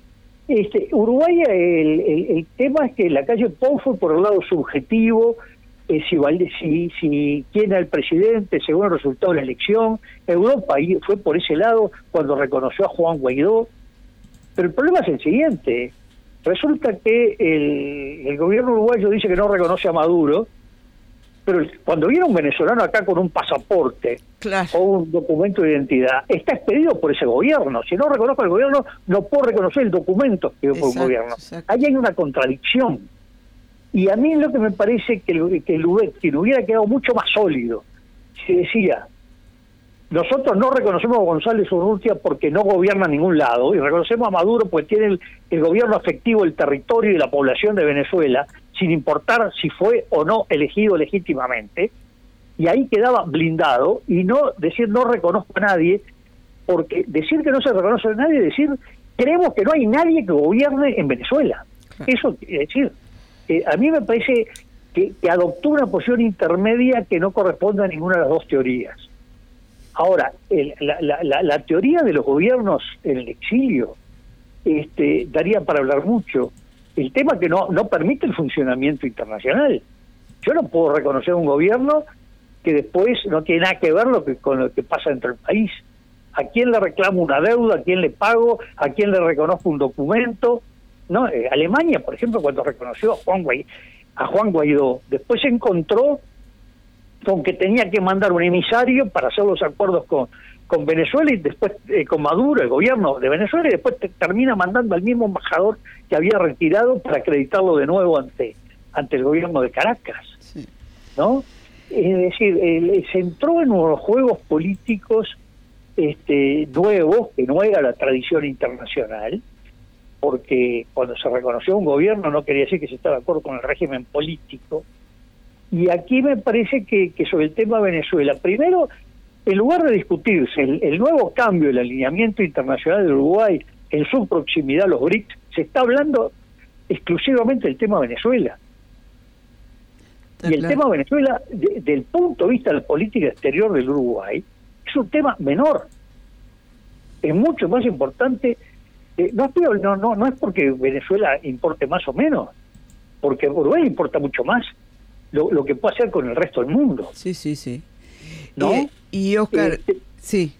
Este, Uruguay, el, el, el tema es que la calle Pou fue por el lado subjetivo, eh, si, si, si quién era el presidente según el resultado de la elección. Europa fue por ese lado cuando reconoció a Juan Guaidó. Pero el problema es el siguiente: resulta que el, el gobierno uruguayo dice que no reconoce a Maduro, pero cuando viene un venezolano acá con un pasaporte claro. o un documento de identidad, está expedido por ese gobierno. Si no reconozco al gobierno, no puedo reconocer el documento expedido por un gobierno. Exacto. Ahí hay una contradicción. Y a mí lo que me parece que el, que el U B E C hubiera quedado mucho más sólido si decía: nosotros no reconocemos a González Urrutia porque no gobierna en ningún lado, y reconocemos a Maduro porque tiene el, el gobierno efectivo del territorio y de la población de Venezuela, sin importar si fue o no elegido legítimamente. Y ahí quedaba blindado, y no decir no reconozco a nadie, porque decir que no se reconoce a nadie es decir creemos que no hay nadie que gobierne en Venezuela. Claro. Eso quiere decir, eh, a mí me parece que, que adoptó una posición intermedia que no corresponde a ninguna de las dos teorías. Ahora, el, la, la, la, la teoría de los gobiernos en el exilio este, daría para hablar mucho. El tema que no, no permite el funcionamiento internacional. Yo no puedo reconocer un gobierno que después no tiene nada que ver lo que, con lo que pasa dentro del país. ¿A quién le reclamo una deuda? ¿A quién le pago? ¿A quién le reconozco un documento? ¿No? Eh, Alemania, por ejemplo, cuando reconoció a Juan Guaidó, a Juan Guaidó, después se encontró con que tenía que mandar un emisario para hacer los acuerdos con, con Venezuela y después eh, con Maduro, el gobierno de Venezuela, y después te, termina mandando al mismo embajador que había retirado para acreditarlo de nuevo ante, ante el gobierno de Caracas. Sí. ¿No? Es decir, eh, se entró en unos juegos políticos este, nuevos, que no era la tradición internacional, porque cuando se reconoció un gobierno no quería decir que se estaba de acuerdo con el régimen político. Y aquí me parece que, que sobre el tema Venezuela, primero, en lugar de discutirse el, el nuevo cambio del alineamiento internacional de Uruguay en su proximidad a los B R I C S, se está hablando exclusivamente del tema Venezuela. Y el tema Venezuela, de, del punto de vista de la política exterior del Uruguay, es un tema menor. Es mucho más importante. Eh, no, no, no, no es porque Venezuela importe más o menos, porque Uruguay importa mucho más lo, lo que puede hacer con el resto del mundo. Sí, sí, sí. ¿No? Eh, y Oscar, eh, eh, sí.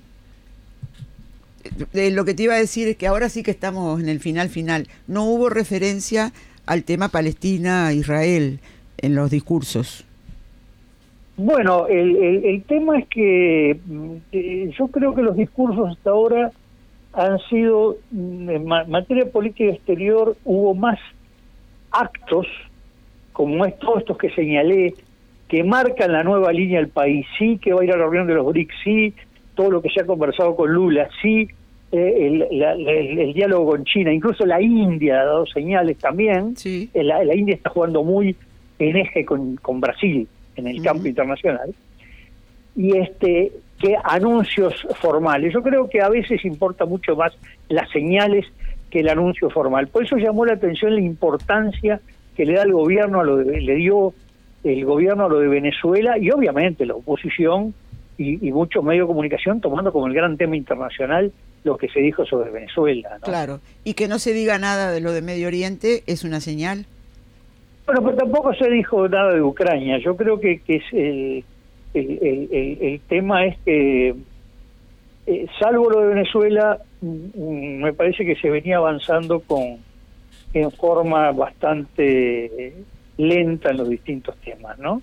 Eh, lo que te iba a decir es que ahora sí que estamos en el final final. No hubo referencia al tema Palestina-Israel en los discursos. Bueno, el, el, el tema es que eh, yo creo que los discursos hasta ahora han sido, en ma materia de política exterior, hubo más actos, como es, todos estos que señalé, que marcan la nueva línea del país. Sí, que va a ir a la reunión de los B R I C S, sí, todo lo que se ha conversado con Lula, sí, eh, el, la, el, el diálogo con China, incluso la India ha dado señales también. Sí. La, la India está jugando muy en eje con, con Brasil en el uh-huh. campo internacional. Y este que anuncios formales. Yo creo que a veces importa mucho más las señales que el anuncio formal. Por eso llamó la atención la importancia que le da el gobierno a lo de, le dio el gobierno a lo de Venezuela, y obviamente la oposición y, y muchos medios de comunicación tomando como el gran tema internacional lo que se dijo sobre Venezuela, ¿no? Claro, y que no se diga nada de lo de Medio Oriente es una señal. Bueno, pero tampoco se dijo nada de Ucrania. Yo creo que, que es el, el, el, el, el tema es que, eh, salvo lo de Venezuela, mm, me parece que se venía avanzando con en forma bastante lenta en los distintos temas, ¿no?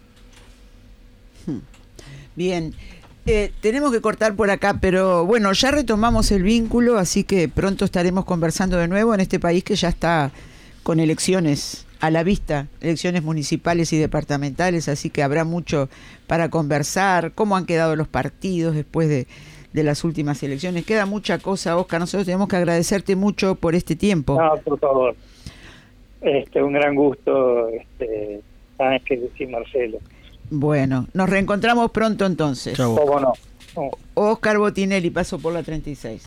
Bien, eh, tenemos que cortar por acá, pero bueno, ya retomamos el vínculo, así que pronto estaremos conversando de nuevo en este país que ya está con elecciones a la vista, elecciones municipales y departamentales, así que habrá mucho para conversar, cómo han quedado los partidos después de, de las últimas elecciones. Queda mucha cosa, Oscar, nosotros tenemos que agradecerte mucho por este tiempo. No, por favor. Este, un gran gusto, este, sabes que decir, Marcelo. Bueno, nos reencontramos pronto entonces. ¿Cómo no? Oscar Botinelli, paso por la treinta y seis.